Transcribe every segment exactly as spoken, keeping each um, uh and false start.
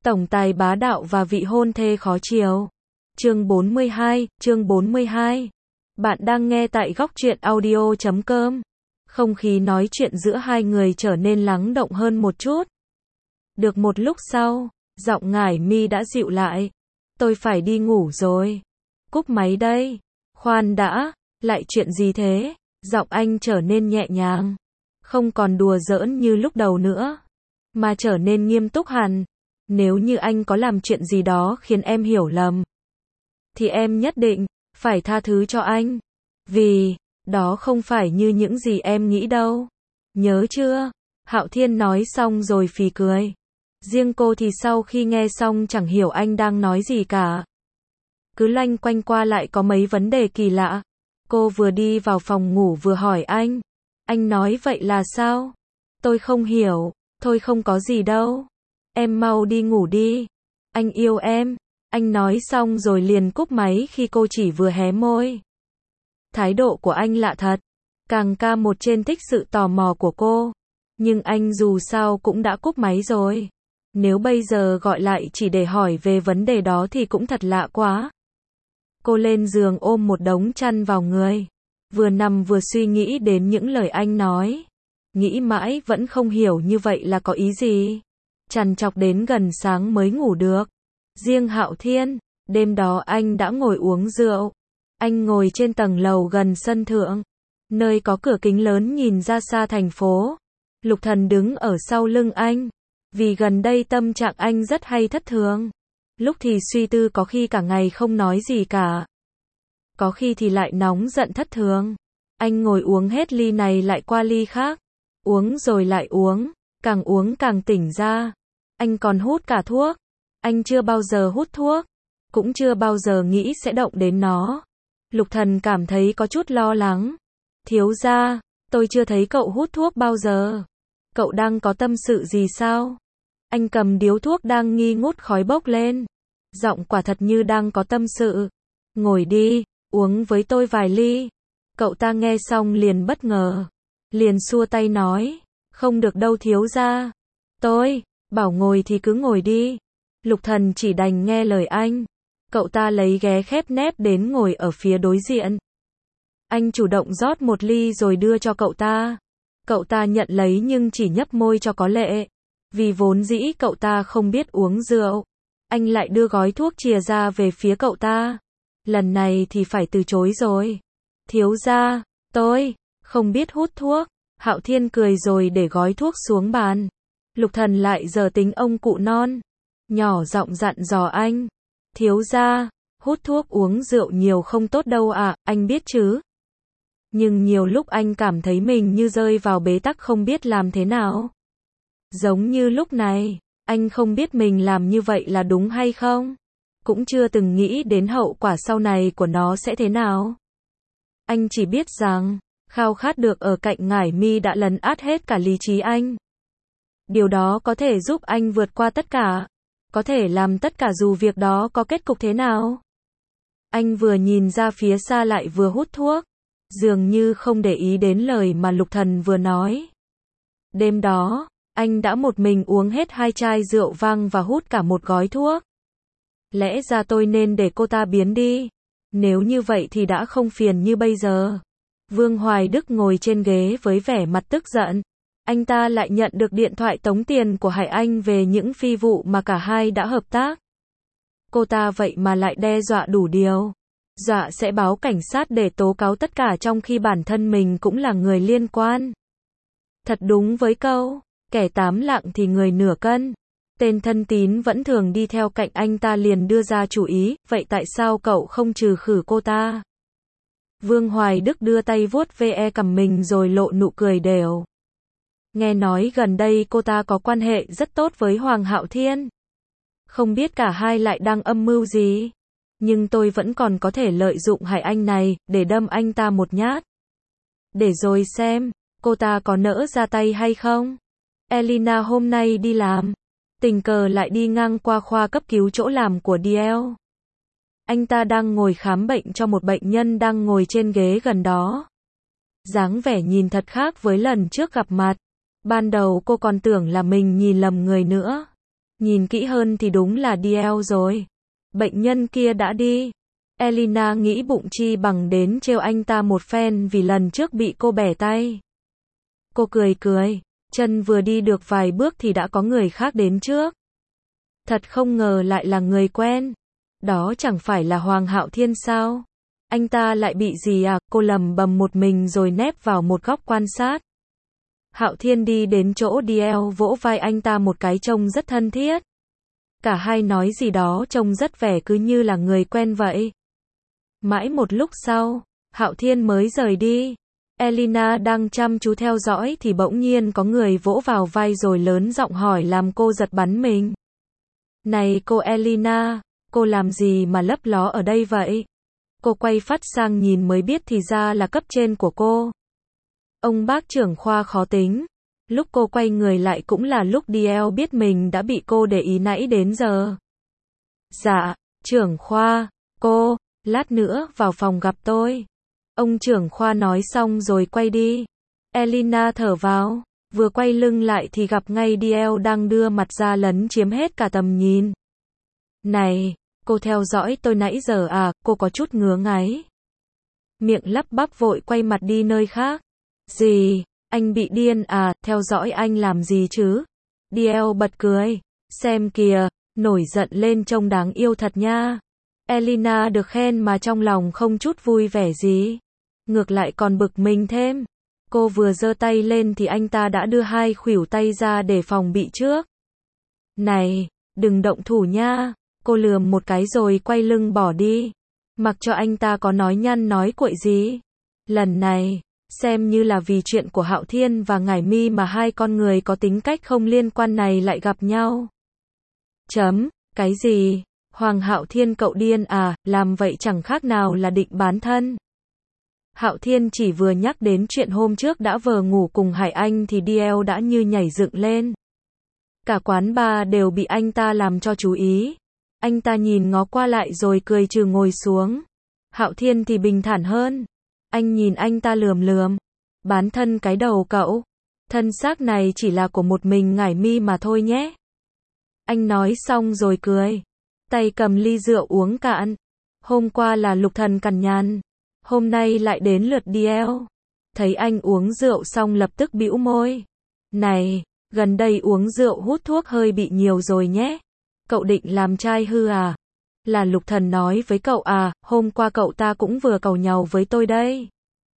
Tổng tài bá đạo và vị hôn thê khó chiều. Chương bốn mươi hai, chương bốn mươi hai. Bạn đang nghe tại góc truyện audio chấm com. Không khí nói chuyện giữa hai người trở nên lắng động hơn một chút. Được một lúc sau, giọng Ngải Mi đã dịu lại. Tôi phải đi ngủ rồi. Cúp máy đây. Khoan đã, lại chuyện gì thế? Giọng anh trở nên nhẹ nhàng. Không còn đùa giỡn như lúc đầu nữa, mà trở nên nghiêm túc hẳn. Nếu như anh có làm chuyện gì đó khiến em hiểu lầm, thì em nhất định phải tha thứ cho anh. Vì đó không phải như những gì em nghĩ đâu. Nhớ chưa? Hạo Thiên nói xong rồi phì cười. Riêng cô thì sau khi nghe xong chẳng hiểu anh đang nói gì cả. Cứ loanh quanh qua lại có mấy vấn đề kỳ lạ. Cô vừa đi vào phòng ngủ vừa hỏi anh. Anh nói vậy là sao? Tôi không hiểu. Thôi không có gì đâu. Em mau đi ngủ đi. Anh yêu em. Anh nói xong rồi liền cúp máy khi cô chỉ vừa hé môi. Thái độ của anh lạ thật. Càng ca một trên thích sự tò mò của cô. Nhưng anh dù sao cũng đã cúp máy rồi. Nếu bây giờ gọi lại chỉ để hỏi về vấn đề đó thì cũng thật lạ quá. Cô lên giường ôm một đống chăn vào người. Vừa nằm vừa suy nghĩ đến những lời anh nói. Nghĩ mãi vẫn không hiểu như vậy là có ý gì. Trằn trọc đến gần sáng mới ngủ được. Riêng Hạo Thiên, đêm đó anh đã ngồi uống rượu. Anh ngồi trên tầng lầu gần sân thượng, nơi có cửa kính lớn nhìn ra xa thành phố. Lục Thần đứng ở sau lưng anh. Vì gần đây tâm trạng anh rất hay thất thường. Lúc thì suy tư, có khi cả ngày không nói gì cả. Có khi thì lại nóng giận thất thường. Anh ngồi uống hết ly này lại qua ly khác. Uống rồi lại uống, càng uống càng tỉnh ra. Anh còn hút cả thuốc. Anh chưa bao giờ hút thuốc, cũng chưa bao giờ nghĩ sẽ động đến nó. Lục Thần cảm thấy có chút lo lắng. Thiếu gia, tôi chưa thấy cậu hút thuốc bao giờ. Cậu đang có tâm sự gì sao? Anh cầm điếu thuốc đang nghi ngút khói bốc lên. Giọng quả thật như đang có tâm sự. Ngồi đi, uống với tôi vài ly. Cậu ta nghe xong liền bất ngờ. Liền xua tay nói. Không được đâu thiếu gia. Tôi bảo ngồi thì cứ ngồi đi. Lục Thần chỉ đành nghe lời anh. Cậu ta lấy ghế khép nép đến ngồi ở phía đối diện. Anh chủ động rót một ly rồi đưa cho cậu ta. Cậu ta nhận lấy nhưng chỉ nhấp môi cho có lệ. Vì vốn dĩ cậu ta không biết uống rượu. Anh lại đưa gói thuốc chìa ra về phía cậu ta. Lần này thì phải từ chối rồi. Thiếu gia, tôi không biết hút thuốc. Hạo Thiên cười rồi để gói thuốc xuống bàn. Lục Thần lại giờ tính ông cụ non. Nhỏ giọng dặn dò anh. Thiếu gia, hút thuốc uống rượu nhiều không tốt đâu ạ, à, anh biết chứ. Nhưng nhiều lúc anh cảm thấy mình như rơi vào bế tắc không biết làm thế nào. Giống như lúc này, anh không biết mình làm như vậy là đúng hay không. Cũng chưa từng nghĩ đến hậu quả sau này của nó sẽ thế nào. Anh chỉ biết rằng, khao khát được ở cạnh Ngải Mi đã lấn át hết cả lý trí anh. Điều đó có thể giúp anh vượt qua tất cả. Có thể làm tất cả dù việc đó có kết cục thế nào. Anh vừa nhìn ra phía xa lại vừa hút thuốc. Dường như không để ý đến lời mà Lục Thần vừa nói. Đêm đó, anh đã một mình uống hết hai chai rượu vang và hút cả một gói thuốc. Lẽ ra tôi nên để cô ta biến đi. Nếu như vậy thì đã không phiền như bây giờ. Vương Hoài Đức ngồi trên ghế với vẻ mặt tức giận. Anh ta lại nhận được điện thoại tống tiền của Hải Anh về những phi vụ mà cả hai đã hợp tác. Cô ta vậy mà lại đe dọa đủ điều. Dọa sẽ báo cảnh sát để tố cáo tất cả trong khi bản thân mình cũng là người liên quan. Thật đúng với câu, kẻ tám lạng thì người nửa cân. Tên thân tín vẫn thường đi theo cạnh anh ta liền đưa ra chủ ý, vậy tại sao cậu không trừ khử cô ta? Vương Hoài Đức đưa tay vuốt ve cằm mình rồi lộ nụ cười đều. Nghe nói gần đây cô ta có quan hệ rất tốt với Hoàng Hạo Thiên. Không biết cả hai lại đang âm mưu gì. Nhưng tôi vẫn còn có thể lợi dụng Hải Anh này, để đâm anh ta một nhát. Để rồi xem, cô ta có nỡ ra tay hay không. Elina hôm nay đi làm. Tình cờ lại đi ngang qua khoa cấp cứu chỗ làm của đê lờ. Anh ta đang ngồi khám bệnh cho một bệnh nhân đang ngồi trên ghế gần đó. Dáng vẻ nhìn thật khác với lần trước gặp mặt. Ban đầu cô còn tưởng là mình nhìn lầm người nữa. Nhìn kỹ hơn thì đúng là đê lờ rồi. Bệnh nhân kia đã đi. Elina nghĩ bụng chi bằng đến trêu anh ta một phen vì lần trước bị cô bẻ tay. Cô cười cười, chân vừa đi được vài bước thì đã có người khác đến trước. Thật không ngờ lại là người quen. Đó chẳng phải là Hoàng Hạo Thiên sao? Anh ta lại bị gì à? Cô lầm bầm một mình rồi nép vào một góc quan sát. Hạo Thiên đi đến chỗ đê lờ vỗ vai anh ta một cái trông rất thân thiết. Cả hai nói gì đó trông rất vẻ cứ như là người quen vậy. Mãi một lúc sau, Hạo Thiên mới rời đi. Elina đang chăm chú theo dõi thì bỗng nhiên có người vỗ vào vai rồi lớn giọng hỏi làm cô giật bắn mình. Này cô Elina, cô làm gì mà lấp ló ở đây vậy? Cô quay phát sang nhìn mới biết thì ra là cấp trên của cô. Ông bác trưởng khoa khó tính. Lúc cô quay người lại cũng là lúc đê lờ biết mình đã bị cô để ý nãy đến giờ. Dạ, trưởng khoa, cô, lát nữa vào phòng gặp tôi. Ông trưởng khoa nói xong rồi quay đi. Elina thở vào, vừa quay lưng lại thì gặp ngay đê lờ đang đưa mặt ra lấn chiếm hết cả tầm nhìn. Này, cô theo dõi tôi nãy giờ à? Cô có chút ngứa ngáy. Miệng lắp bắp vội quay mặt đi nơi khác. Gì? Anh bị điên à? Theo dõi anh làm gì chứ? đê lờ bật cười. Xem kìa, nổi giận lên trông đáng yêu thật nha. Elina được khen mà trong lòng không chút vui vẻ gì. Ngược lại còn bực mình thêm. Cô vừa giơ tay lên thì anh ta đã đưa hai khuỷu tay ra để phòng bị trước. Này, đừng động thủ nha. Cô lườm một cái rồi quay lưng bỏ đi. Mặc cho anh ta có nói nhăn nói cuội gì. Lần này, xem như là vì chuyện của Hạo Thiên và Ngải Mi mà hai con người có tính cách không liên quan này lại gặp nhau. Chấm, cái gì? Hoàng Hạo Thiên cậu điên à? Làm vậy chẳng khác nào là định bán thân. Hạo Thiên chỉ vừa nhắc đến chuyện hôm trước đã vờ ngủ cùng Hải Anh thì đê lờ đã như nhảy dựng lên. Cả quán bar đều bị anh ta làm cho chú ý. Anh ta nhìn ngó qua lại rồi cười trừ ngồi xuống. Hạo Thiên thì bình thản hơn. Anh nhìn anh ta lườm lườm. Bán thân cái đầu cậu. Thân xác này chỉ là của một mình Ngải Mi mà thôi nhé. Anh nói xong rồi cười. Tay cầm ly rượu uống cạn. Hôm qua là Lục Thần cằn nhằn. Hôm nay lại đến lượt đê lờ. Thấy anh uống rượu xong lập tức bĩu môi. Này, gần đây uống rượu hút thuốc hơi bị nhiều rồi nhé. Cậu định làm trai hư à? Là Lục Thần nói với cậu à? Hôm qua cậu ta cũng vừa càu nhàu với tôi đây.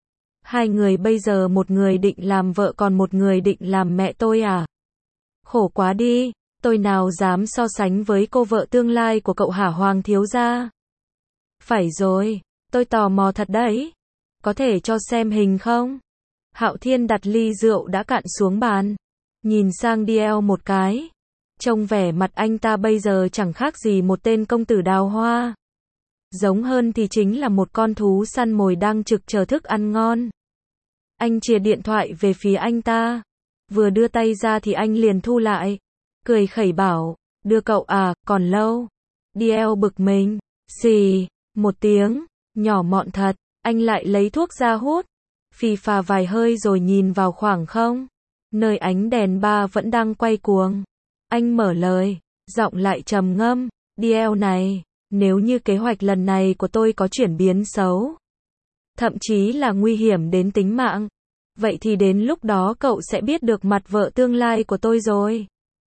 Hai người bây giờ một người định làm vợ còn một người định làm mẹ tôi à? Khổ quá đi, tôi nào dám so sánh với cô vợ tương lai của cậu hả Hoàng thiếu gia? Phải rồi, tôi tò mò thật đấy. Có thể cho xem hình không? Hạo Thiên đặt ly rượu đã cạn xuống bàn. Nhìn sang đê lờ một cái. Trông vẻ mặt anh ta bây giờ chẳng khác gì một tên công tử đào hoa. Giống hơn thì chính là một con thú săn mồi đang trực chờ thức ăn ngon. Anh chìa điện thoại về phía anh ta. Vừa đưa tay ra thì anh liền thu lại. Cười khẩy bảo, đưa cậu à, còn lâu. đê lờ bực mình. Xì, một tiếng, nhỏ mọn thật. Anh lại lấy thuốc ra hút. Phì phà vài hơi rồi nhìn vào khoảng không. Nơi ánh đèn ba vẫn đang quay cuồng. Anh mở lời, giọng lại trầm ngâm, đê lờ này, nếu như kế hoạch lần này của tôi có chuyển biến xấu, thậm chí là nguy hiểm đến tính mạng, vậy thì đến lúc đó cậu sẽ biết được mặt vợ tương lai của tôi rồi.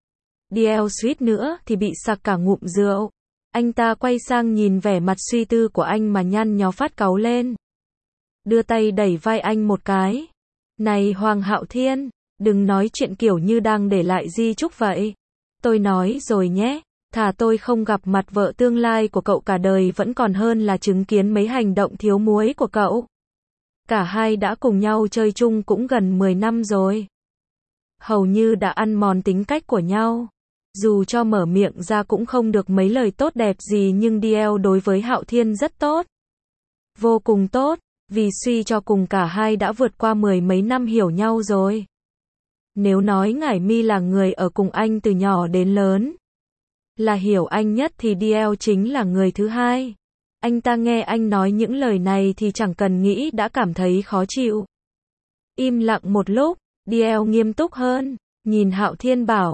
đê lờ suýt nữa thì bị sặc cả ngụm rượu. Anh ta quay sang nhìn vẻ mặt suy tư của anh mà nhăn nhó phát cáu lên. Đưa tay đẩy vai anh một cái. Này Hoàng Hạo Thiên, đừng nói chuyện kiểu như đang để lại di chúc vậy. Tôi nói rồi nhé, thà tôi không gặp mặt vợ tương lai của cậu cả đời vẫn còn hơn là chứng kiến mấy hành động thiếu muối của cậu. Cả hai đã cùng nhau chơi chung cũng gần mười năm rồi. Hầu như đã ăn mòn tính cách của nhau. Dù cho mở miệng ra cũng không được mấy lời tốt đẹp gì nhưng đê lờ đối với Hạo Thiên rất tốt. Vô cùng tốt, vì suy cho cùng cả hai đã vượt qua mười mấy năm hiểu nhau rồi. Nếu nói Ngải Mi là người ở cùng anh từ nhỏ đến lớn, là hiểu anh nhất thì đê lờ chính là người thứ hai. Anh ta nghe anh nói những lời này thì chẳng cần nghĩ đã cảm thấy khó chịu. Im lặng một lúc, đê lờ nghiêm túc hơn, nhìn Hạo Thiên bảo,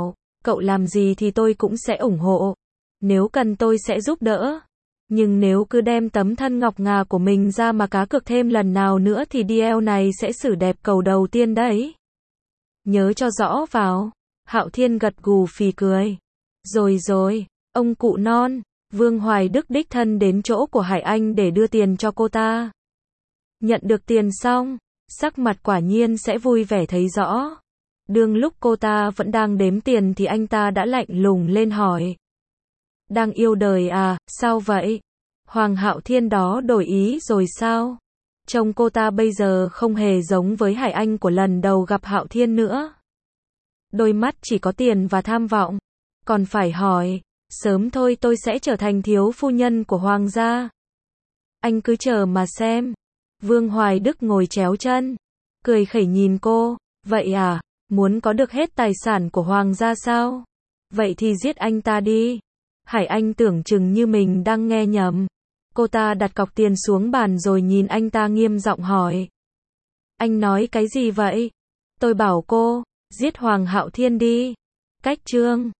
Cậu làm gì thì tôi cũng sẽ ủng hộ. Nếu cần tôi sẽ giúp đỡ. Nhưng nếu cứ đem tấm thân ngọc ngà của mình ra mà cá cược thêm lần nào nữa thì deal này sẽ xử đẹp cầu đầu tiên đấy. Nhớ cho rõ vào. Hạo Thiên gật gù phì cười. Rồi rồi, ông cụ non. Vương Hoài Đức đích thân đến chỗ của Hải Anh để đưa tiền cho cô ta. Nhận được tiền xong, sắc mặt quả nhiên sẽ vui vẻ thấy rõ. Đương lúc cô ta vẫn đang đếm tiền thì anh ta đã lạnh lùng lên hỏi. Đang yêu đời à, sao vậy? Hoàng Hạo Thiên đó đổi ý rồi sao? Trông cô ta bây giờ không hề giống với Hải Anh của lần đầu gặp Hạo Thiên nữa. Đôi mắt chỉ có tiền và tham vọng. Còn phải hỏi, sớm thôi tôi sẽ trở thành thiếu phu nhân của Hoàng gia. Anh cứ chờ mà xem. Vương Hoài Đức ngồi chéo chân, cười khẩy nhìn cô. Vậy à, muốn có được hết tài sản của Hoàng gia sao? Vậy thì giết anh ta đi. Hải Anh tưởng chừng như mình đang nghe nhầm. Cô ta đặt cọc tiền xuống bàn rồi nhìn anh ta nghiêm giọng hỏi. Anh nói cái gì vậy? Tôi bảo cô, giết Hoàng Hạo Thiên đi. Cách chương